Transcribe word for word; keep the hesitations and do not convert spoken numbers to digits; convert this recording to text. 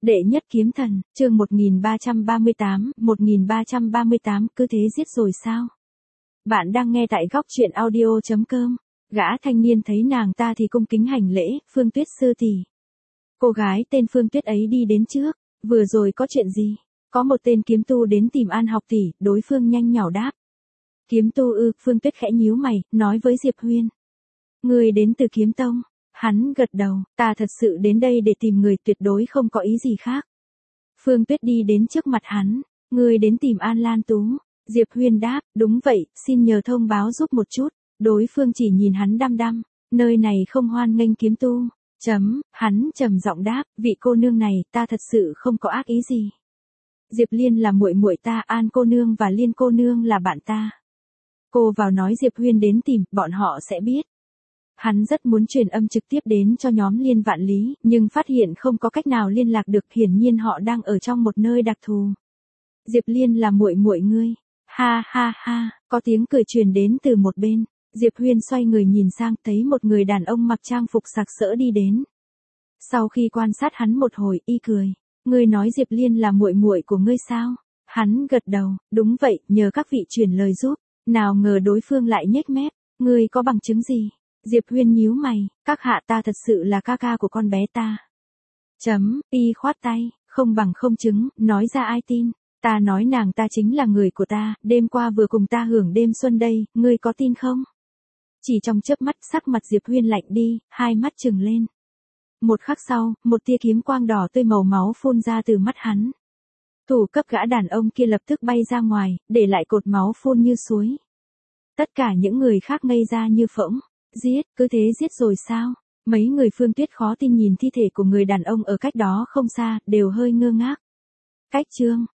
Đệ nhất kiếm thần, chương một nghìn ba trăm ba mươi tám, một nghìn ba trăm ba mươi tám, cứ thế giết rồi sao? Bạn đang nghe tại góc truyện audio chấm com. Gã thanh niên thấy nàng ta thì cung kính hành lễ, Phương Tuyết sư tỷ. Cô gái tên Phương Tuyết ấy đi đến trước, vừa rồi có chuyện gì? Có một tên kiếm tu đến tìm An học tỷ, đối phương nhanh nhảu đáp. Kiếm tu ư? Phương Tuyết khẽ nhíu mày, nói với Diệp Huyên. Người đến từ kiếm tông. Hắn gật đầu, ta thật sự đến đây để tìm người, tuyệt đối không có ý gì khác. Phương Tuyết đi đến trước mặt hắn, người đến tìm An Lan Tú. Diệp Huyên đáp, đúng vậy, xin nhờ thông báo giúp một chút. Đối phương chỉ nhìn hắn đăm đăm, nơi này không hoan nghênh kiếm tu. Chấm, hắn trầm giọng đáp, vị cô nương này, ta thật sự không có ác ý gì. Diệp Liên là muội muội ta, An cô nương và Liên cô nương là bạn ta. Cô vào nói Diệp Huyên đến tìm, bọn họ sẽ biết. Hắn rất muốn truyền âm trực tiếp đến cho nhóm Liên Vạn Lý, nhưng phát hiện không có cách nào liên lạc được, hiển nhiên họ đang ở trong một nơi đặc thù. Diệp Liên là muội muội ngươi. Ha ha ha, có tiếng cười truyền đến từ một bên. Diệp Huyên xoay người nhìn sang, thấy một người đàn ông mặc trang phục sặc sỡ đi đến. Sau khi quan sát hắn một hồi, y cười, ngươi nói Diệp Liên là muội muội của ngươi sao? Hắn gật đầu, đúng vậy, nhờ các vị truyền lời giúp. Nào ngờ đối phương lại nhếch mép, ngươi có bằng chứng gì? Diệp Huyên nhíu mày, các hạ, ta thật sự là ca ca của con bé ta. Chấm, y khoát tay, không bằng không chứng, nói ra ai tin. Ta nói nàng ta chính là người của ta, đêm qua vừa cùng ta hưởng đêm xuân đây, ngươi có tin không? Chỉ trong chớp mắt, sắc mặt Diệp Huyên lạnh đi, hai mắt trừng lên. Một khắc sau, một tia kiếm quang đỏ tươi màu máu phun ra từ mắt hắn. Thủ cấp gã đàn ông kia lập tức bay ra ngoài, để lại cột máu phun như suối. Tất cả những người khác ngây ra như phỗng. Giết, cứ thế giết rồi sao? Mấy người Phương Tuyết khó tin nhìn thi thể của người đàn ông ở cách đó không xa, đều hơi ngơ ngác. Cách chương,